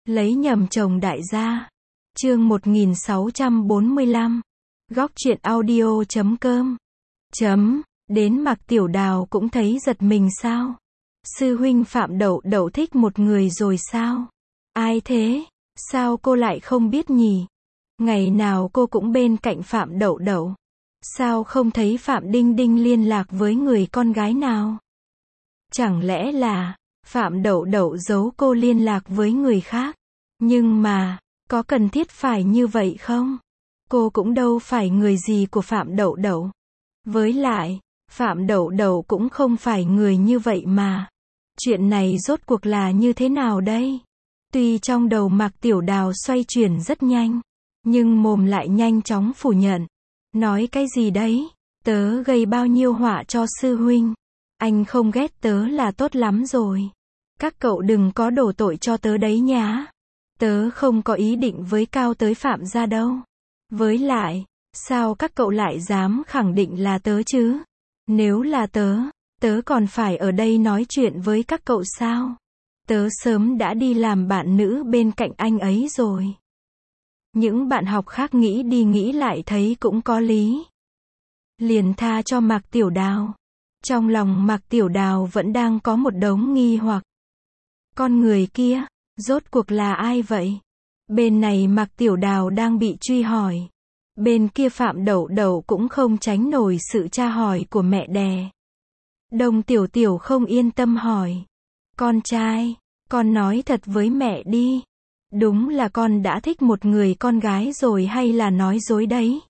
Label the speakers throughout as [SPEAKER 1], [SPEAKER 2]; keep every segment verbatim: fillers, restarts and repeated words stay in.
[SPEAKER 1] Lấy nhầm chồng đại gia. Chương một nghìn sáu trăm bốn mươi lăm. Góc truyện audio chấm com. Chấm. Đến Mạc Tiểu Đào cũng thấy giật mình sao? Sư huynh Phạm Đậu Đậu thích một người rồi sao? Ai thế? Sao cô lại không biết nhỉ? Ngày nào cô cũng bên cạnh Phạm Đậu Đậu. Sao không thấy Phạm Đinh Đinh liên lạc với người con gái nào? Chẳng lẽ là Phạm Đậu Đậu giấu cô liên lạc với người khác? Nhưng mà, có cần thiết phải như vậy không? Cô cũng đâu phải người gì của Phạm Đậu Đậu. Với lại, Phạm Đậu Đậu cũng không phải người như vậy mà. Chuyện này rốt cuộc là như thế nào đây? Tuy trong đầu Mạc Tiểu Đào xoay chuyển rất nhanh, nhưng mồm lại nhanh chóng phủ nhận. Nói cái gì đấy? Tớ gây bao nhiêu họa cho sư huynh? Anh không ghét tớ là tốt lắm rồi. Các cậu đừng có đổ tội cho tớ đấy nhá. Tớ không có ý định với cao tới Phạm gia đâu. Với lại, sao các cậu lại dám khẳng định là tớ chứ? Nếu là tớ, tớ còn phải ở đây nói chuyện với các cậu sao? Tớ sớm đã đi làm bạn nữ bên cạnh anh ấy rồi. Những bạn học khác nghĩ đi nghĩ lại thấy cũng có lý. Liền tha cho Mạc Tiểu Đào. Trong lòng Mạc Tiểu Đào vẫn đang có một đống nghi hoặc. Con người kia, rốt cuộc là ai vậy? Bên này Mạc Tiểu Đào đang bị truy hỏi. Bên kia Phạm Đậu Đậu cũng không tránh nổi sự tra hỏi của mẹ đẻ. Đồng Tiểu Tiểu không yên tâm hỏi. Con trai, con nói thật với mẹ đi. Đúng là con đã thích một người con gái rồi hay là nói dối đấy?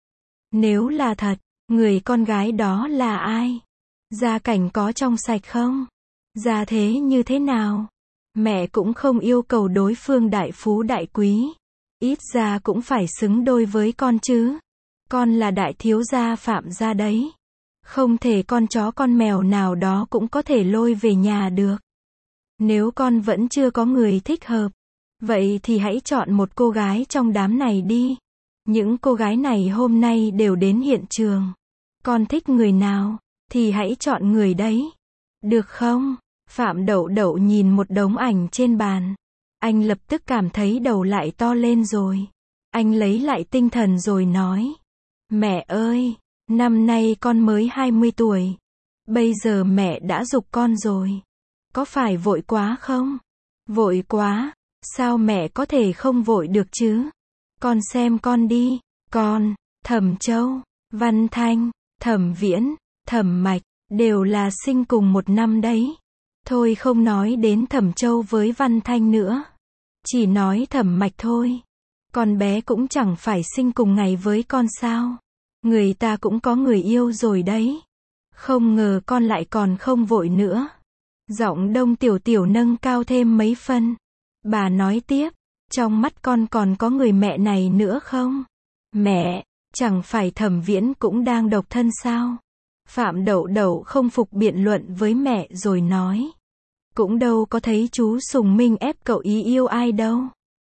[SPEAKER 1] Nếu là thật, người con gái đó là ai? Gia cảnh có trong sạch không? Gia thế như thế nào? Mẹ cũng không yêu cầu đối phương đại phú đại quý. Ít ra cũng phải xứng đôi với con chứ. Con là đại thiếu gia Phạm gia đấy. Không thể con chó con mèo nào đó cũng có thể lôi về nhà được. Nếu con vẫn chưa có người thích hợp, vậy thì hãy chọn một cô gái trong đám này đi. Những cô gái này hôm nay đều đến hiện trường. Con thích người nào, thì hãy chọn người đấy. Được không? Phạm Đậu Đậu nhìn một đống ảnh trên bàn. Anh lập tức cảm thấy đầu lại to lên rồi. Anh lấy lại tinh thần rồi nói. Mẹ ơi, năm nay con mới hai mươi tuổi. Bây giờ mẹ đã giục con rồi. Có phải vội quá không? Vội quá, sao mẹ có thể không vội được chứ? Con xem con đi, con, Thẩm Châu, Văn Thanh, Thẩm Viễn, Thẩm Mạch, đều là sinh cùng một năm đấy. Thôi không nói đến Thẩm Châu với Văn Thanh nữa. Chỉ nói Thẩm Mạch thôi. Con bé cũng chẳng phải sinh cùng ngày với con sao. Người ta cũng có người yêu rồi đấy. Không ngờ con lại còn không vội nữa. Giọng Đông Tiểu Tiểu nâng cao thêm mấy phân. Bà nói tiếp, trong mắt con còn có người mẹ này nữa không? Mẹ, chẳng phải Thẩm Viễn cũng đang độc thân sao? Phạm Đậu Đậu không phục biện luận với mẹ rồi nói. Cũng đâu có thấy chú Sùng Minh ép cậu ý yêu ai đâu.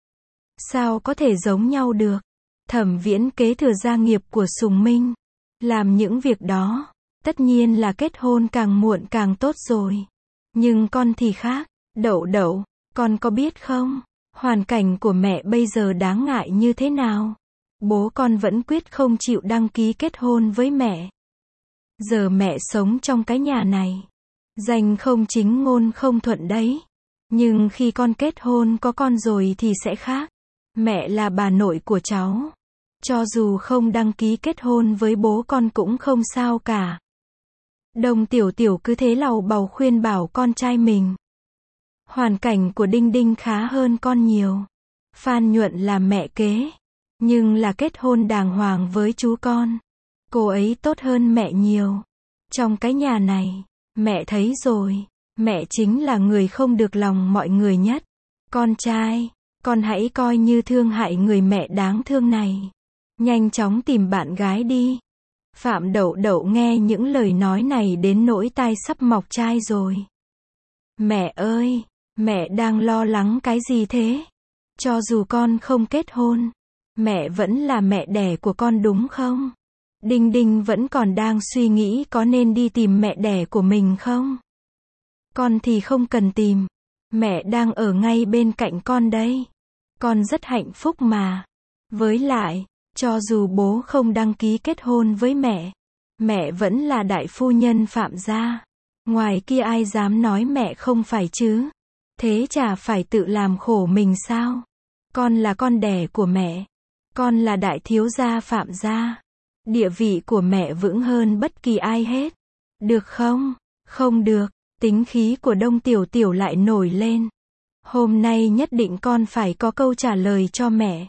[SPEAKER 1] Sao có thể giống nhau được? Thẩm Viễn kế thừa gia nghiệp của Sùng Minh. Làm những việc đó, tất nhiên là kết hôn càng muộn càng tốt rồi. Nhưng con thì khác. Đậu Đậu, con có biết không? Hoàn cảnh của mẹ bây giờ đáng ngại như thế nào? Bố con vẫn quyết không chịu đăng ký kết hôn với mẹ. Giờ mẹ sống trong cái nhà này. Danh không chính ngôn không thuận đấy. Nhưng khi con kết hôn có con rồi thì sẽ khác. Mẹ là bà nội của cháu. Cho dù không đăng ký kết hôn với bố con cũng không sao cả. Đồng Tiểu Tiểu cứ thế lầu bầu khuyên bảo con trai mình. Hoàn cảnh của Đinh Đinh khá hơn con nhiều. Phan Nhuận là mẹ kế. Nhưng là kết hôn đàng hoàng với chú con. Cô ấy tốt hơn mẹ nhiều. Trong cái nhà này, mẹ thấy rồi. Mẹ chính là người không được lòng mọi người nhất. Con trai, con hãy coi như thương hại người mẹ đáng thương này. Nhanh chóng tìm bạn gái đi. Phạm Đậu Đậu nghe những lời nói này đến nỗi tai sắp mọc chai rồi. Mẹ ơi, mẹ đang lo lắng cái gì thế? Cho dù con không kết hôn, mẹ vẫn là mẹ đẻ của con đúng không? Đinh Đinh vẫn còn đang suy nghĩ có nên đi tìm mẹ đẻ của mình không? Con thì không cần tìm. Mẹ đang ở ngay bên cạnh con đây. Con rất hạnh phúc mà. Với lại, cho dù bố không đăng ký kết hôn với mẹ, mẹ vẫn là đại phu nhân Phạm gia. Ngoài kia ai dám nói mẹ không phải chứ? Thế chả phải tự làm khổ mình sao? Con là con đẻ của mẹ. Con là đại thiếu gia Phạm gia. Địa vị của mẹ vững hơn bất kỳ ai hết. Được không? Không được. Tính khí của Đông Tiểu Tiểu lại nổi lên. Hôm nay nhất định con phải có câu trả lời cho mẹ.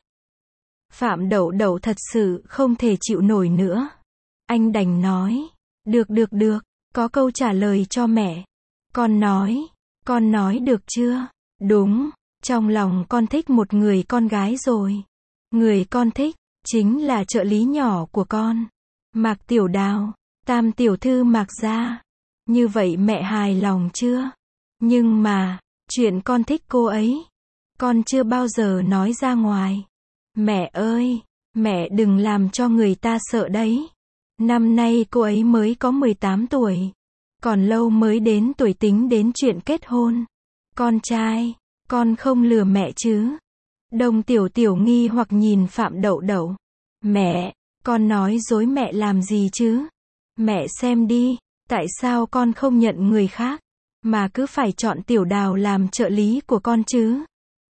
[SPEAKER 1] Phạm Đậu Đậu thật sự không thể chịu nổi nữa. Anh đành nói. Được được được, có câu trả lời cho mẹ. Con nói. Con nói được chưa? Đúng, trong lòng con thích một người con gái rồi. Người con thích, chính là trợ lý nhỏ của con. Mạc Tiểu Đào, tam tiểu thư Mạc gia. Như vậy mẹ hài lòng chưa? Nhưng mà, chuyện con thích cô ấy, con chưa bao giờ nói ra ngoài. Mẹ ơi, mẹ đừng làm cho người ta sợ đấy. Năm nay cô ấy mới có mười tám tuổi. Còn lâu mới đến tuổi tính đến chuyện kết hôn. Con trai, con không lừa mẹ chứ? Đông Tiểu Tiểu nghi hoặc nhìn Phạm Đậu Đậu. Mẹ, con nói dối mẹ làm gì chứ? Mẹ xem đi, tại sao con không nhận người khác, mà cứ phải chọn Tiểu Đào làm trợ lý của con chứ?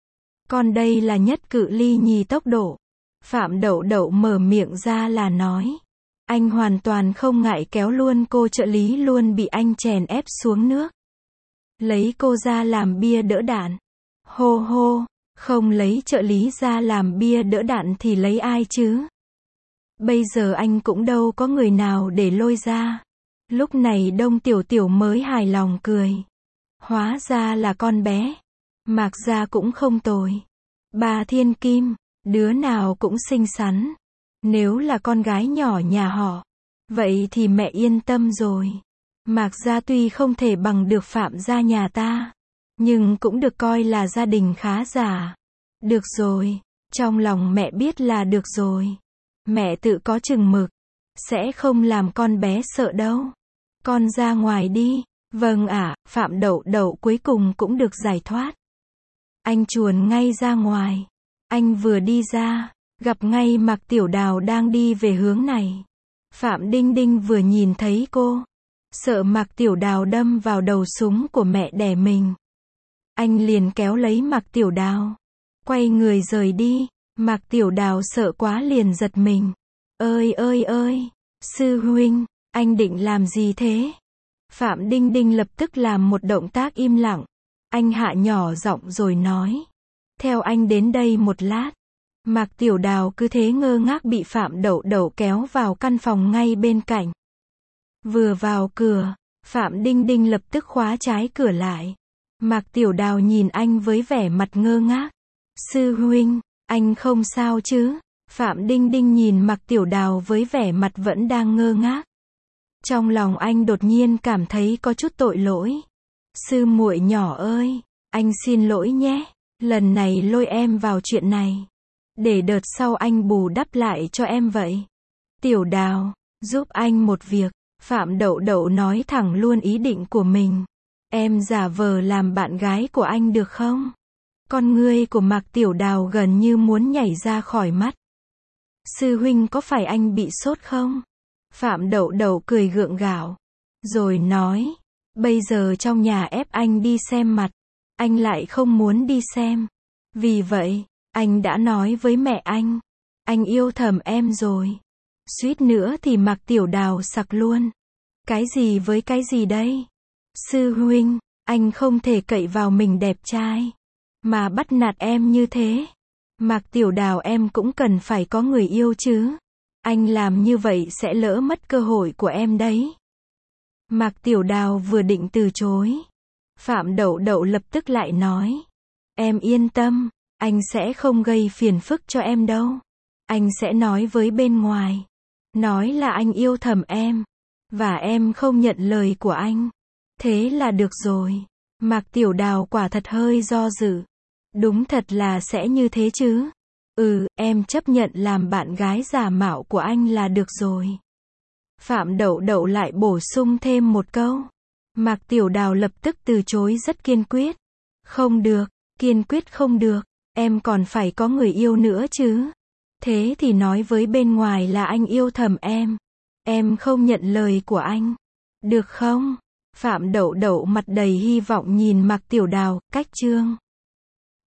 [SPEAKER 1] Con đây là nhất cự ly nhì tốc độ. Phạm Đậu Đậu mở miệng ra là nói. Anh hoàn toàn không ngại kéo luôn cô trợ lý luôn bị anh chèn ép xuống nước. Lấy cô ra làm bia đỡ đạn. Hô hô, không lấy trợ lý ra làm bia đỡ đạn thì lấy ai chứ? Bây giờ anh cũng đâu có người nào để lôi ra. Lúc này Đông Tiểu Tiểu mới hài lòng cười. Hóa ra là con bé. Mạc gia cũng không tồi. Bà thiên kim, đứa nào cũng xinh xắn. Nếu là con gái nhỏ nhà họ, vậy thì mẹ yên tâm rồi. Mạc gia tuy không thể bằng được Phạm gia nhà ta, nhưng cũng được coi là gia đình khá giả. Được rồi, trong lòng mẹ biết là được rồi. Mẹ tự có chừng mực, sẽ không làm con bé sợ đâu. Con ra ngoài đi. Vâng ạ, Phạm Đậu Đậu cuối cùng cũng được giải thoát. Anh chuồn ngay ra ngoài. Anh vừa đi ra, gặp ngay Mạc Tiểu Đào đang đi về hướng này. Phạm Đinh Đinh vừa nhìn thấy cô, sợ Mạc Tiểu Đào đâm vào đầu súng của mẹ đẻ mình. Anh liền kéo lấy Mạc Tiểu Đào, quay người rời đi. Mạc Tiểu Đào sợ quá liền giật mình. Ơi ơi ơi, sư huynh, anh định làm gì thế? Phạm Đinh Đinh lập tức làm một động tác im lặng. Anh hạ nhỏ giọng rồi nói. Theo anh đến đây một lát. Mạc Tiểu Đào cứ thế ngơ ngác bị Phạm Đậu Đậu kéo vào căn phòng ngay bên cạnh. Vừa vào cửa, Phạm Đinh Đinh lập tức khóa trái cửa lại. Mạc Tiểu Đào nhìn anh với vẻ mặt ngơ ngác. Sư huynh, anh không sao chứ? Phạm Đinh Đinh nhìn Mạc Tiểu Đào với vẻ mặt vẫn đang ngơ ngác. Trong lòng anh đột nhiên cảm thấy có chút tội lỗi. Sư muội nhỏ ơi, anh xin lỗi nhé. Lần này lôi em vào chuyện này, để đợt sau anh bù đắp lại cho em vậy. Tiểu Đào, giúp anh một việc. Phạm Đậu Đậu nói thẳng luôn ý định của mình. Em giả vờ làm bạn gái của anh được không? Con ngươi của Mạc Tiểu Đào gần như muốn nhảy ra khỏi mắt. Sư huynh có phải anh bị sốt không? Phạm Đậu Đậu cười gượng gạo, rồi nói, bây giờ trong nhà ép anh đi xem mặt, anh lại không muốn đi xem. Vì vậy, anh đã nói với mẹ anh, anh yêu thầm em rồi. Suýt nữa thì Mạc Tiểu Đào sặc luôn. Cái gì với cái gì đây? Sư huynh, anh không thể cậy vào mình đẹp trai, mà bắt nạt em như thế. Mạc Tiểu Đào em cũng cần phải có người yêu chứ. Anh làm như vậy sẽ lỡ mất cơ hội của em đấy. Mạc Tiểu Đào vừa định từ chối. Phạm Đậu Đậu lập tức lại nói. Em yên tâm, anh sẽ không gây phiền phức cho em đâu. Anh sẽ nói với bên ngoài. Nói là anh yêu thầm em. Và em không nhận lời của anh. Thế là được rồi. Mạc Tiểu Đào quả thật hơi do dự. Đúng thật là sẽ như thế chứ. Ừ, em chấp nhận làm bạn gái giả mạo của anh là được rồi. Phạm Đậu Đậu lại bổ sung thêm một câu. Mạc Tiểu Đào lập tức từ chối rất kiên quyết. Không được, kiên quyết không được, em còn phải có người yêu nữa chứ. Thế thì nói với bên ngoài là anh yêu thầm em. Em không nhận lời của anh. Được không? Phạm Đậu Đậu mặt đầy hy vọng nhìn Mạc Tiểu Đào, cách chương